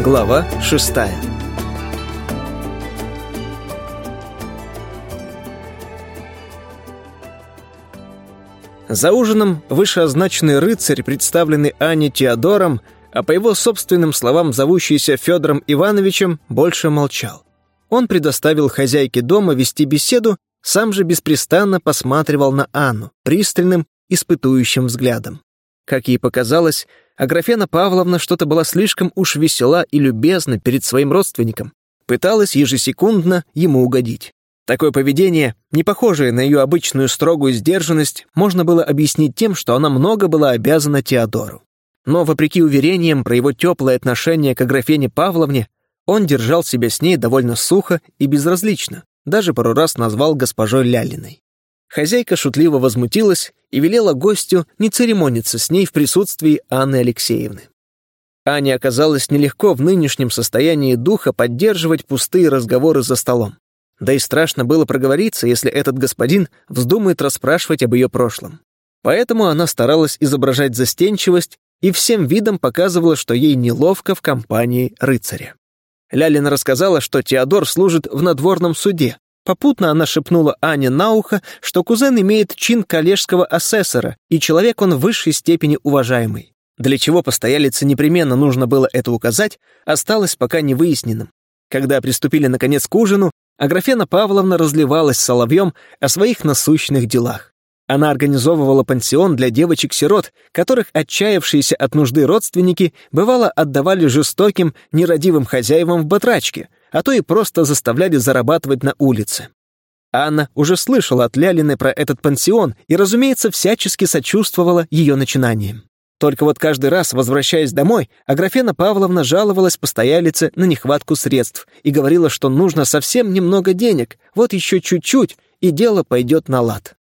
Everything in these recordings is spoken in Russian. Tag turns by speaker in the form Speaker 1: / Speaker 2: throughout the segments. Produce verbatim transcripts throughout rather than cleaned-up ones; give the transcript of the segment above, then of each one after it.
Speaker 1: Глава шестая. За ужином вышеозначенный рыцарь, представленный Анне Теодором, а по его собственным словам зовущийся Федором Ивановичем, больше молчал. Он предоставил хозяйке дома вести беседу, сам же беспрестанно посматривал на Анну пристальным, испытующим взглядом. Как ей показалось, Аграфена Павловна что-то была слишком уж весела и любезна перед своим родственником, пыталась ежесекундно ему угодить. Такое поведение, не похожее на ее обычную строгую сдержанность, можно было объяснить тем, что она много была обязана Теодору. Но, вопреки уверениям про его теплое отношение к Аграфене Павловне, он держал себя с ней довольно сухо и безразлично, даже пару раз назвал госпожой Лялиной. Хозяйка шутливо возмутилась и велела гостю не церемониться с ней в присутствии Анны Алексеевны. Ане оказалось нелегко в нынешнем состоянии духа поддерживать пустые разговоры за столом. Да и страшно было проговориться, если этот господин вздумает расспрашивать об ее прошлом. Поэтому она старалась изображать застенчивость и всем видом показывала, что ей неловко в компании рыцаря. Лялина рассказала, что Теодор служит в надворном суде. Попутно она шепнула Ане на ухо, что кузен имеет чин коллежского асессора, и человек он в высшей степени уважаемый. Для чего постоялице непременно нужно было это указать, осталось пока невыясненным. Когда приступили наконец к ужину, Аграфена Павловна разливалась соловьем о своих насущных делах. Она организовывала пансион для девочек-сирот, которых отчаявшиеся от нужды родственники бывало отдавали жестоким, нерадивым хозяевам в батрачке, а то и просто заставляли зарабатывать на улице. Анна уже слышала от Лялины про этот пансион и, разумеется, всячески сочувствовала ее начинаниям. Только вот каждый раз, возвращаясь домой, Аграфена Павловна жаловалась постоялице на нехватку средств и говорила, что нужно совсем немного денег, вот еще чуть-чуть, и дело пойдет на лад.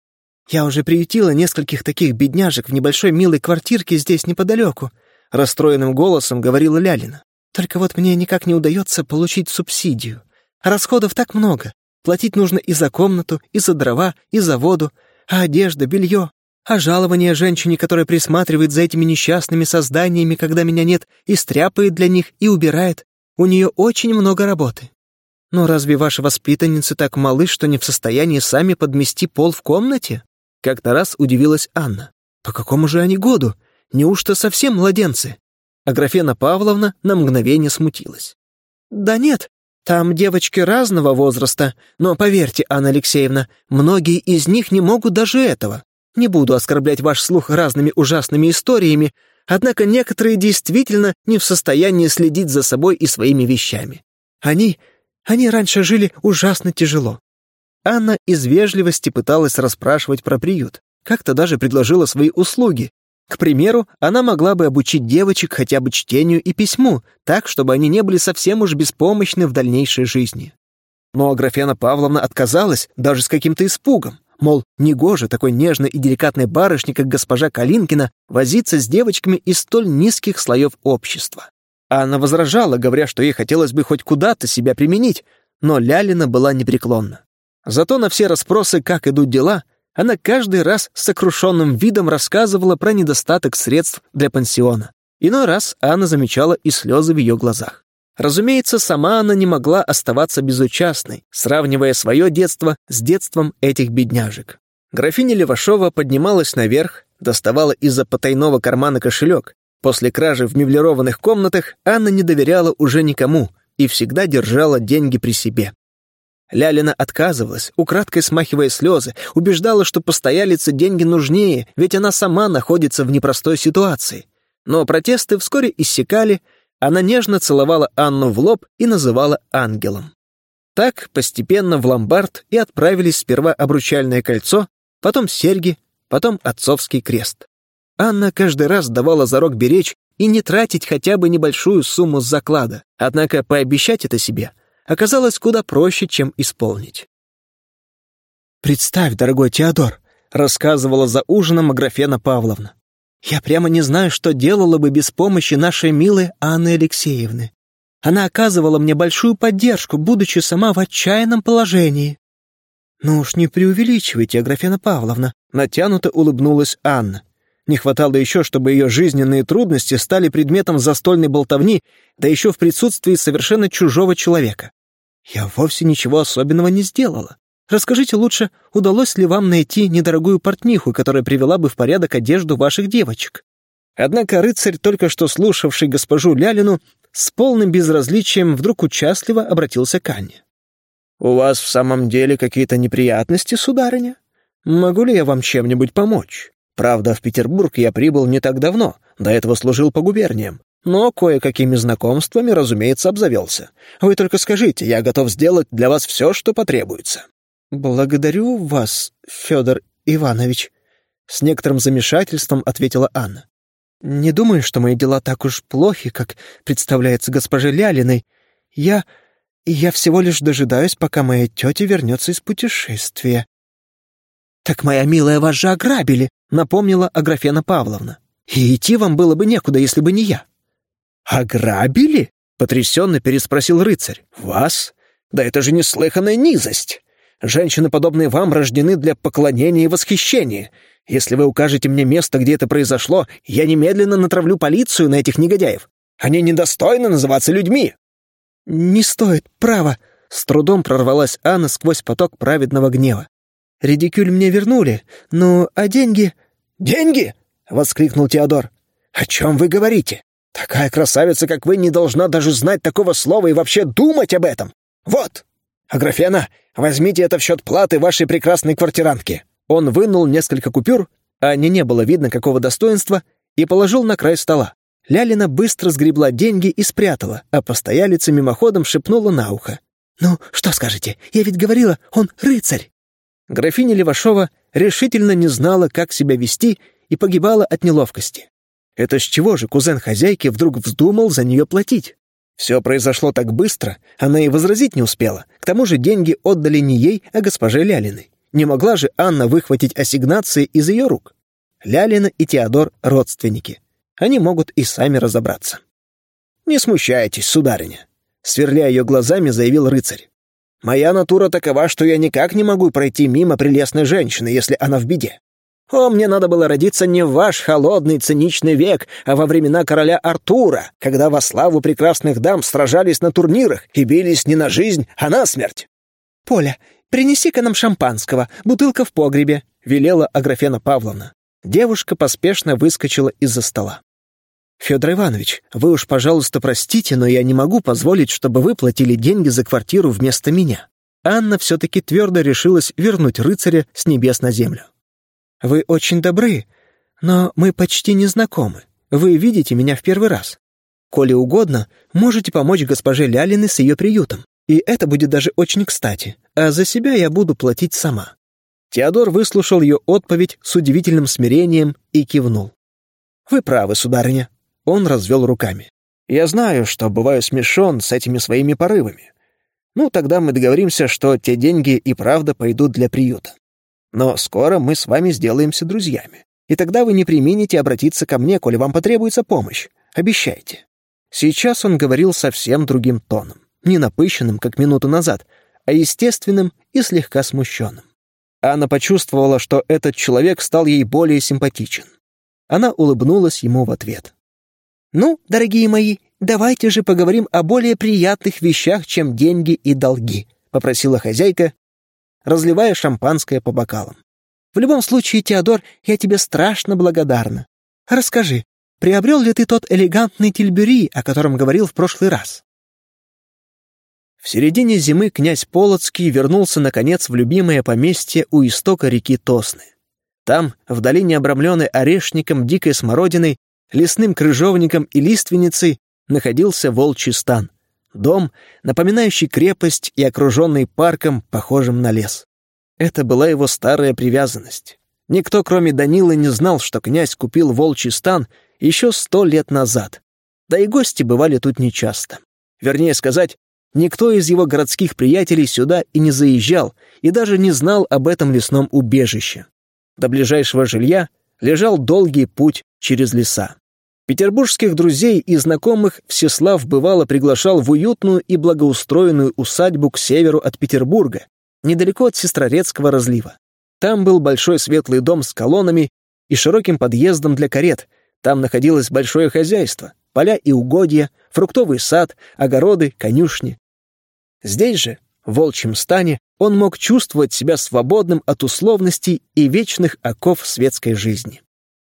Speaker 1: «Я уже приютила нескольких таких бедняжек в небольшой милой квартирке здесь неподалеку», расстроенным голосом говорила Лялина. «Только вот мне никак не удается получить субсидию. Расходов так много. Платить нужно и за комнату, и за дрова, и за воду, а одежда, белье. А жалование женщине, которая присматривает за этими несчастными созданиями, когда меня нет, и стряпает для них, и убирает. У нее очень много работы. Но разве ваши воспитанницы так малы, что не в состоянии сами подмести пол в комнате?» Как-то раз удивилась Анна. «По какому же они году? Неужто совсем младенцы?» Аграфена Павловна на мгновение смутилась. «Да нет, там девочки разного возраста, но поверьте, Анна Алексеевна, многие из них не могут даже этого. Не буду оскорблять ваш слух разными ужасными историями, однако некоторые действительно не в состоянии следить за собой и своими вещами. Они, они раньше жили ужасно тяжело». Анна из вежливости пыталась расспрашивать про приют, как-то даже предложила свои услуги. К примеру, она могла бы обучить девочек хотя бы чтению и письму, так, чтобы они не были совсем уж беспомощны в дальнейшей жизни. Но Аграфена Павловна отказалась даже с каким-то испугом. Мол, негоже такой нежной и деликатной барышне, как госпожа Калинкина, возиться с девочками из столь низких слоев общества. Анна возражала, говоря, что ей хотелось бы хоть куда-то себя применить, но Лялина была непреклонна. Зато на все расспросы, как идут дела, она каждый раз с сокрушенным видом рассказывала про недостаток средств для пансиона. Иной раз Анна замечала и слезы в ее глазах. Разумеется, сама она не могла оставаться безучастной, сравнивая свое детство с детством этих бедняжек. Графиня Левашова поднималась наверх, доставала из-за потайного кармана кошелек. После кражи в меблированных комнатах Анна не доверяла уже никому и всегда держала деньги при себе. Лялина отказывалась, украдкой смахивая слезы, убеждала, что постоялице деньги нужнее, ведь она сама находится в непростой ситуации. Но протесты вскоре иссякали, она нежно целовала Анну в лоб и называла ангелом. Так постепенно в ломбард и отправились сперва обручальное кольцо, потом серьги, потом отцовский крест. Анна каждый раз давала зарок беречь и не тратить хотя бы небольшую сумму с заклада, однако пообещать это себе оказалось куда проще, чем исполнить. «Представь, дорогой Теодор», — рассказывала за ужином Аграфена Павловна, «я прямо не знаю, что делала бы без помощи нашей милой Анны Алексеевны. Она оказывала мне большую поддержку, будучи сама в отчаянном положении». «Ну уж не преувеличивайте, Аграфена Павловна», — натянуто улыбнулась Анна. Не хватало еще, чтобы ее жизненные трудности стали предметом застольной болтовни, да еще в присутствии совершенно чужого человека. Я вовсе ничего особенного не сделала. Расскажите лучше, удалось ли вам найти недорогую портниху, которая привела бы в порядок одежду ваших девочек?» Однако рыцарь, только что слушавший госпожу Лялину, с полным безразличием вдруг участливо обратился к Анне. «У вас в самом деле какие-то неприятности, сударыня? Могу ли я вам чем-нибудь помочь? Правда, в Петербург я прибыл не так давно, до этого служил по губерниям, но кое-какими знакомствами, разумеется, обзавелся. Вы только скажите, я готов сделать для вас все, что потребуется». «Благодарю вас, Федор Иванович», — с некоторым замешательством ответила Анна. «Не думаю, что мои дела так уж плохи, как представляется госпоже Лялиной. Я... я всего лишь дожидаюсь, пока моя тетя вернется из путешествия». «Так, моя милая, вас же ограбили», — напомнила Аграфена Павловна. «И идти вам было бы некуда, если бы не я». «Ограбили?» — потрясенно переспросил рыцарь. «Вас? Да это же неслыханная низость! Женщины, подобные вам, рождены для поклонения и восхищения. Если вы укажете мне место, где это произошло, я немедленно натравлю полицию на этих негодяев. Они недостойны называться людьми». «Не стоит, право», — с трудом прорвалась Анна сквозь поток праведного гнева. «Редикюль мне вернули, ну, а деньги...» «Деньги?» — воскликнул Теодор. «О чем вы говорите? Такая красавица, как вы, не должна даже знать такого слова и вообще думать об этом. Вот! Аграфена, возьмите это в счет платы вашей прекрасной квартирантки». Он вынул несколько купюр, а Анне не было видно какого достоинства, и положил на край стола. Лялина быстро сгребла деньги и спрятала, а постоялица мимоходом шепнула на ухо. «Ну, что скажете? Я ведь говорила, он рыцарь!» Графиня Левашова решительно не знала, как себя вести, и погибала от неловкости. Это с чего же кузен хозяйки вдруг вздумал за нее платить? Все произошло так быстро, она и возразить не успела. К тому же деньги отдали не ей, а госпоже Лялиной. Не могла же Анна выхватить ассигнации из ее рук. Лялина и Теодор — родственники. Они могут и сами разобраться. «Не смущайтесь, сударыня», — сверля ее глазами, заявил рыцарь. «Моя натура такова, что я никак не могу пройти мимо прелестной женщины, если она в беде. О, мне надо было родиться не в ваш холодный циничный век, а во времена короля Артура, когда во славу прекрасных дам сражались на турнирах и бились не на жизнь, а на смерть». «Поля, принеси-ка нам шампанского, бутылка в погребе», — велела Аграфена Павловна. Девушка поспешно выскочила из-за стола. «Федор Иванович, вы уж, пожалуйста, простите, но я не могу позволить, чтобы вы платили деньги за квартиру вместо меня». Анна все-таки твердо решилась вернуть рыцаря с небес на землю. «Вы очень добры, но мы почти не знакомы. Вы видите меня в первый раз. Коли угодно, можете помочь госпоже Лялиной с ее приютом, и это будет даже очень кстати, а за себя я буду платить сама». Теодор выслушал ее отповедь с удивительным смирением и кивнул. «Вы правы, сударыня». Он развел руками. «Я знаю, что бываю смешон с этими своими порывами. Ну, тогда мы договоримся, что те деньги и правда пойдут для приюта. Но скоро мы с вами сделаемся друзьями, и тогда вы не преминете обратиться ко мне, коли вам потребуется помощь. Обещайте». Сейчас он говорил совсем другим тоном, не напыщенным, как минуту назад, а естественным и слегка смущенным. Анна почувствовала, что этот человек стал ей более симпатичен. Она улыбнулась ему в ответ. «Ну, дорогие мои, давайте же поговорим о более приятных вещах, чем деньги и долги», — попросила хозяйка, разливая шампанское по бокалам. «В любом случае, Теодор, я тебе страшно благодарна. Расскажи, приобрел ли ты тот элегантный тильбюри, о котором говорил в прошлый раз?» В середине зимы князь Полоцкий вернулся, наконец, в любимое поместье у истока реки Тосны. Там, в долине, обрамленной орешником, дикой смородиной, лесным крыжовником и лиственницей, находился волчий стан. Дом, напоминающий крепость и окруженный парком, похожим на лес. Это была его старая привязанность. Никто, кроме Данилы, не знал, что князь купил волчий стан еще сто лет назад. Да и гости бывали тут нечасто. Вернее сказать, никто из его городских приятелей сюда и не заезжал, и даже не знал об этом лесном убежище. До ближайшего жилья лежал долгий путь через леса. Петербургских друзей и знакомых Всеслав бывало приглашал в уютную и благоустроенную усадьбу к северу от Петербурга, недалеко от Сестрорецкого разлива. Там был большой светлый дом с колоннами и широким подъездом для карет. Там находилось большое хозяйство, поля и угодья, фруктовый сад, огороды, конюшни. Здесь же, в волчьем стане, он мог чувствовать себя свободным от условностей и вечных оков светской жизни.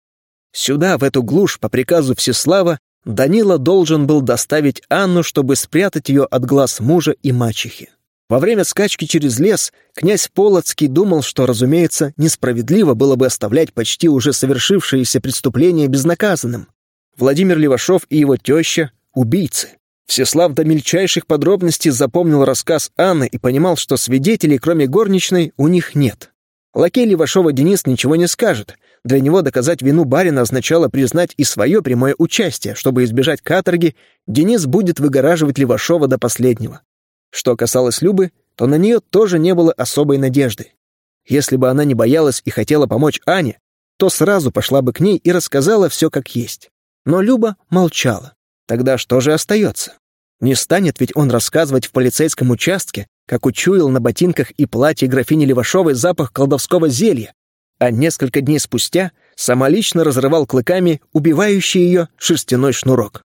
Speaker 1: Сюда, в эту глушь, по приказу Всеслава, Данила должен был доставить Анну, чтобы спрятать ее от глаз мужа и мачехи. Во время скачки через лес князь Полоцкий думал, что, разумеется, несправедливо было бы оставлять почти уже совершившееся преступление безнаказанным. Владимир Левашов и его теща — убийцы. Всеслав до мельчайших подробностей запомнил рассказ Анны и понимал, что свидетелей, кроме горничной, у них нет. Лакей Левашова Денис ничего не скажет. Для него доказать вину барина означало признать и свое прямое участие. Чтобы избежать каторги, Денис будет выгораживать Левашова до последнего. Что касалось Любы, то на нее тоже не было особой надежды. Если бы она не боялась и хотела помочь Ане, то сразу пошла бы к ней и рассказала все как есть. Но Люба молчала. Тогда что же остается? Не станет ведь он рассказывать в полицейском участке, как учуял на ботинках и платье графини Левашовой запах колдовского зелья, а несколько дней спустя самолично разрывал клыками убивающий ее шерстяной шнурок.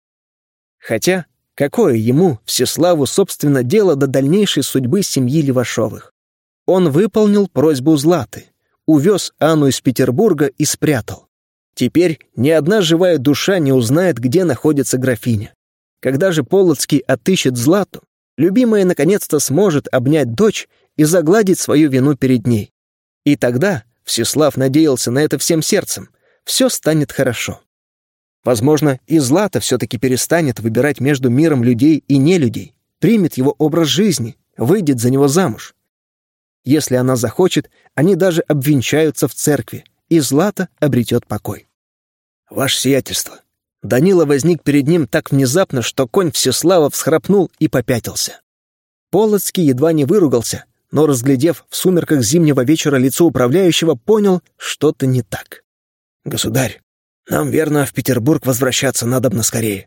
Speaker 1: Хотя, какое ему, Всеславу, собственно, дело до дальнейшей судьбы семьи Левашовых? Он выполнил просьбу Златы, увез Анну из Петербурга и спрятал. Теперь ни одна живая душа не узнает, где находится графиня. Когда же Полоцкий отыщет Злату, любимая наконец-то сможет обнять дочь и загладить свою вину перед ней. И тогда, Всеслав надеялся на это всем сердцем, все станет хорошо. Возможно, и Злата все-таки перестанет выбирать между миром людей и нелюдей, примет его образ жизни, выйдет за него замуж. Если она захочет, они даже обвенчаются в церкви, и Злата обретет покой. «Ваше сиятельство!» Данила возник перед ним так внезапно, что конь Всеслава всхрапнул и попятился. Полоцкий едва не выругался, но, разглядев в сумерках зимнего вечера лицо управляющего, понял, что-то не так. «Государь, нам, верно, в Петербург возвращаться надобно скорее».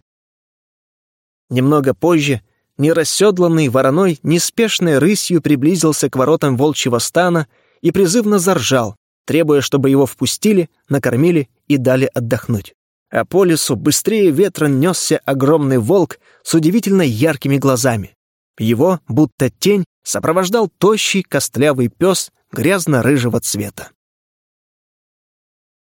Speaker 1: Немного позже нерасседланный вороной неспешной рысью приблизился к воротам волчьего стана и призывно заржал, требуя, чтобы его впустили, накормили и дали отдохнуть. А по лесу быстрее ветра несся огромный волк с удивительно яркими глазами. Его, будто тень, сопровождал тощий костлявый пес грязно-рыжего цвета.